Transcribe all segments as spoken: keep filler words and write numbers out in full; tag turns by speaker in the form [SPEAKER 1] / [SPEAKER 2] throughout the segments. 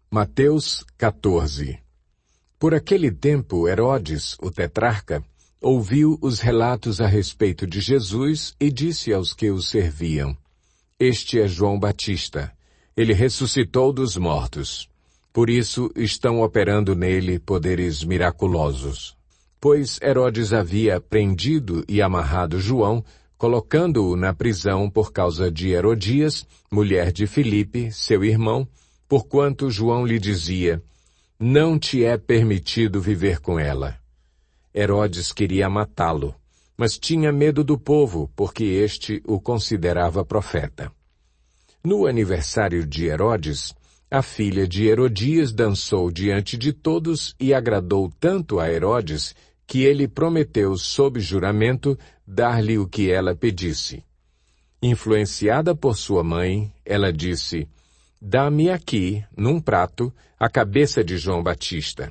[SPEAKER 1] Mateus quatorze. Por aquele tempo, Herodes, o tetrarca, ouviu os relatos a respeito de Jesus e disse aos que o serviam: Este é João Batista. Ele ressuscitou dos mortos. Por isso estão operando nele poderes miraculosos. Pois Herodes havia prendido e amarrado João, colocando-o na prisão por causa de Herodias, mulher de Filipe, seu irmão, porquanto João lhe dizia: Não te é permitido viver com ela. Herodes queria matá-lo, mas tinha medo do povo, porque este o considerava profeta. No aniversário de Herodes, a filha de Herodias dançou diante de todos e agradou tanto a Herodes que ele prometeu sob juramento dar-lhe o que ela pedisse. Influenciada por sua mãe, ela disse: Dá-me aqui, num prato, a cabeça de João Batista.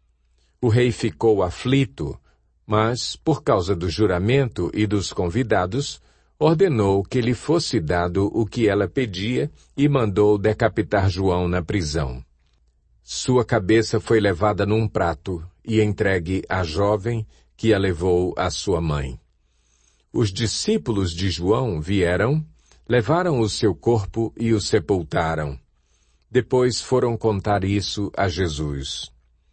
[SPEAKER 1] O rei ficou aflito, mas, por causa do juramento e dos convidados, ordenou que lhe fosse dado o que ela pedia e mandou decapitar João na prisão. Sua cabeça foi levada num prato e entregue à jovem, que a levou à sua mãe. Os discípulos de João vieram, levaram o seu corpo e o sepultaram. Depois foram contar isso a Jesus.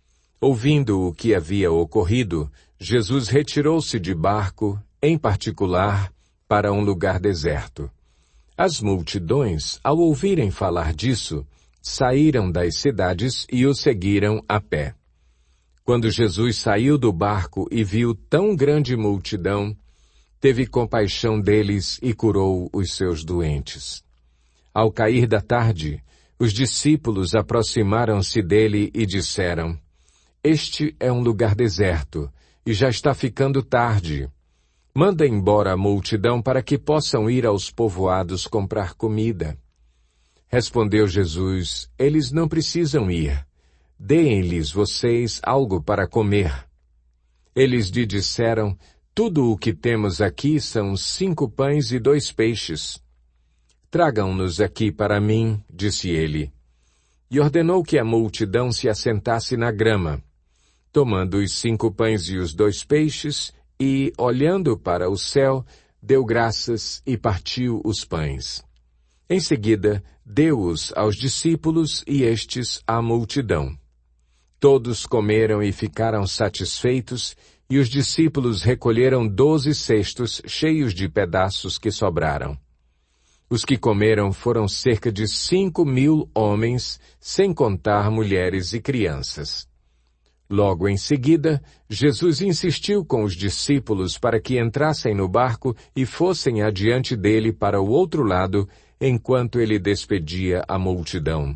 [SPEAKER 1] Ouvindo o que havia ocorrido, Jesus retirou-se de barco, em particular, para um lugar deserto. As multidões, ao ouvirem falar disso, saíram das cidades e o seguiram a pé. Quando Jesus saiu do barco e viu tão grande multidão, teve compaixão deles e curou os seus doentes. Ao cair da tarde, os discípulos aproximaram-se dele e disseram: Este é um lugar deserto, e já está ficando tarde. Manda embora a multidão para que possam ir aos povoados comprar comida. Respondeu Jesus: Eles não precisam ir. Deem-lhes vocês algo para comer. Eles lhe disseram: Tudo o que temos aqui são cinco pães e dois peixes. Tragam-nos aqui para mim, disse ele. E ordenou que a multidão se assentasse na grama. Tomando os cinco pães e os dois peixes, e, olhando para o céu, deu graças e partiu os pães. Em seguida, deu-os aos discípulos e estes à multidão. Todos comeram e ficaram satisfeitos, e os discípulos recolheram doze cestos cheios de pedaços que sobraram. Os que comeram foram cerca de cinco mil homens, sem contar mulheres e crianças. Logo em seguida, Jesus insistiu com os discípulos para que entrassem no barco e fossem adiante dele para o outro lado, enquanto ele despedia a multidão.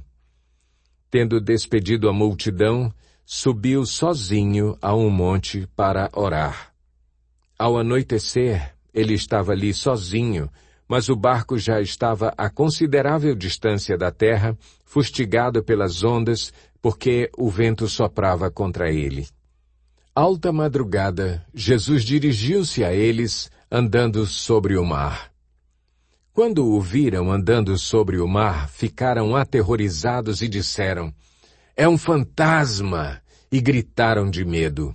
[SPEAKER 1] Tendo despedido a multidão, subiu sozinho a um monte para orar. Ao anoitecer, ele estava ali sozinho, mas o barco já estava a considerável distância da terra, fustigado pelas ondas, porque o vento soprava contra ele. Alta madrugada, Jesus dirigiu-se a eles, andando sobre o mar. Quando o viram andando sobre o mar, ficaram aterrorizados e disseram: É um fantasma! E gritaram de medo.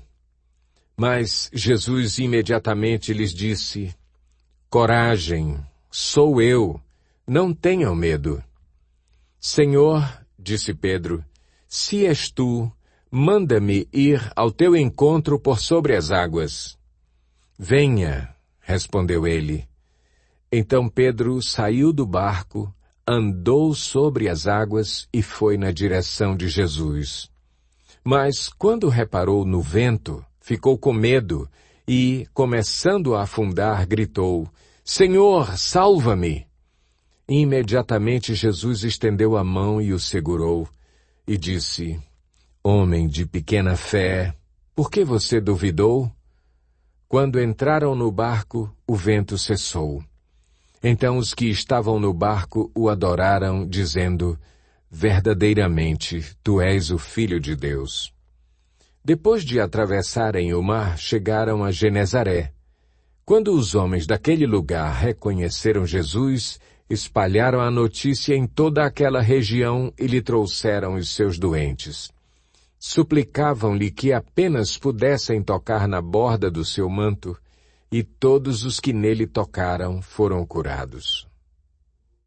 [SPEAKER 1] Mas Jesus imediatamente lhes disse: Coragem! Sou eu, não tenham medo. Senhor, disse Pedro, se és tu, manda-me ir ao teu encontro por sobre as águas. Venha, respondeu ele. Então Pedro saiu do barco, andou sobre as águas e foi na direção de Jesus. Mas quando reparou no vento, ficou com medo e, começando a afundar, gritou: Senhor, salva-me! Imediatamente Jesus estendeu a mão e o segurou, e disse: Homem de pequena fé, por que você duvidou? Quando entraram no barco, o vento cessou. Então os que estavam no barco o adoraram, dizendo: Verdadeiramente, tu és o Filho de Deus. Depois de atravessarem o mar, chegaram a Genezaré. Quando os homens daquele lugar reconheceram Jesus, espalharam a notícia em toda aquela região e lhe trouxeram os seus doentes. Suplicavam-lhe que apenas pudessem tocar na borda do seu manto, e todos os que nele tocaram foram curados.